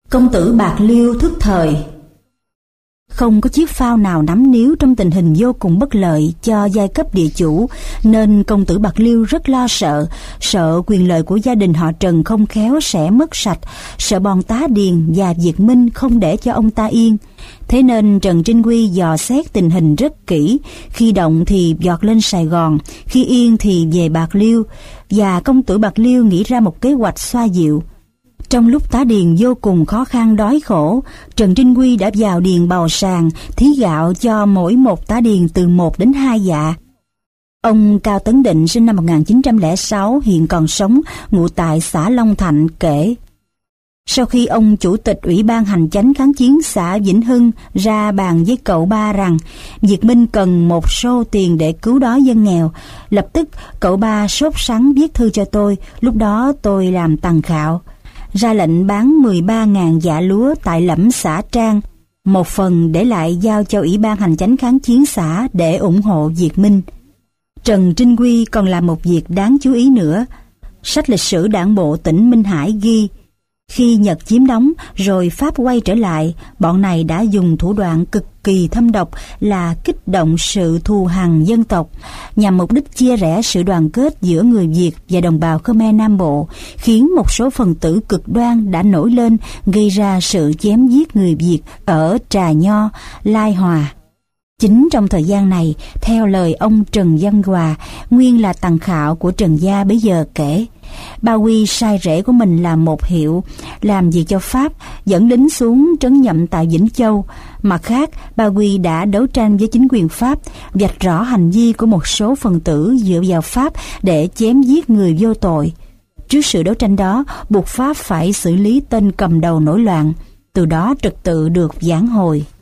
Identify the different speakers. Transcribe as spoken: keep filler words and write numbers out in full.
Speaker 1: Công tử Bạc Liêu thức thời. Không có chiếc phao nào nắm níu trong tình hình vô cùng bất lợi cho giai cấp địa chủ, nên công tử Bạc Liêu rất lo sợ, sợ quyền lợi của gia đình họ Trần không khéo sẽ mất sạch, sợ bọn Tá Điền và Việt Minh không để cho ông ta yên. Thế nên Trần Trinh Quy dò xét tình hình rất kỹ, khi động thì giọt lên Sài Gòn, khi yên thì về Bạc Liêu, và công tử Bạc Liêu nghĩ ra một kế hoạch xoa dịu. Trong lúc Tá Điền vô cùng khó khăn đói khổ, Trần Trinh Quy đã vào điền bào sàng, thí gạo cho mỗi một tá điền từ một đến hai dạ. Ông Cao Tấn Định sinh năm một nghìn chín trăm lẻ sáu, hiện còn sống, ngụ tại xã Long Thạnh kể: sau khi ông chủ tịch Ủy ban Hành chánh kháng chiến xã Vĩnh Hưng ra bàn với cậu ba rằng Việt Minh cần một xô tiền để cứu đói dân nghèo, lập tức cậu ba sốt sắng viết thư cho tôi, lúc đó tôi làm tằng khạo, ra lệnh bán mười ba nghìn dạ lúa tại Lẫm xã Trang, một phần để lại giao cho Ủy ban Hành chánh kháng chiến xã để ủng hộ Việt Minh. Trần Trinh Quy còn làm một việc đáng chú ý nữa. Sách lịch sử đảng bộ tỉnh Minh Hải ghi, khi Nhật chiếm đóng rồi Pháp quay trở lại, bọn này đã dùng thủ đoạn cực kỳ thâm độc là kích động sự thù hằn dân tộc, nhằm mục đích chia rẽ sự đoàn kết giữa người Việt và đồng bào Khmer Nam Bộ, khiến một số phần tử cực đoan đã nổi lên, gây ra sự chém giết người Việt ở Trà Nho, Lai Hòa. Chính trong thời gian này, theo lời ông Trần Văn Hòa, nguyên là tằng khạo của Trần Gia bấy giờ kể, Ba Huy sai rể của mình là một hiệu, làm việc cho Pháp, dẫn lính xuống trấn Nhậm tại Vĩnh Châu. Mặt khác, Ba Huy đã đấu tranh với chính quyền Pháp, vạch rõ hành vi của một số phần tử dựa vào Pháp để chém giết người vô tội. Trước sự đấu tranh đó, buộc Pháp phải xử lý tên cầm đầu nổi loạn, từ đó trật tự được vãn hồi.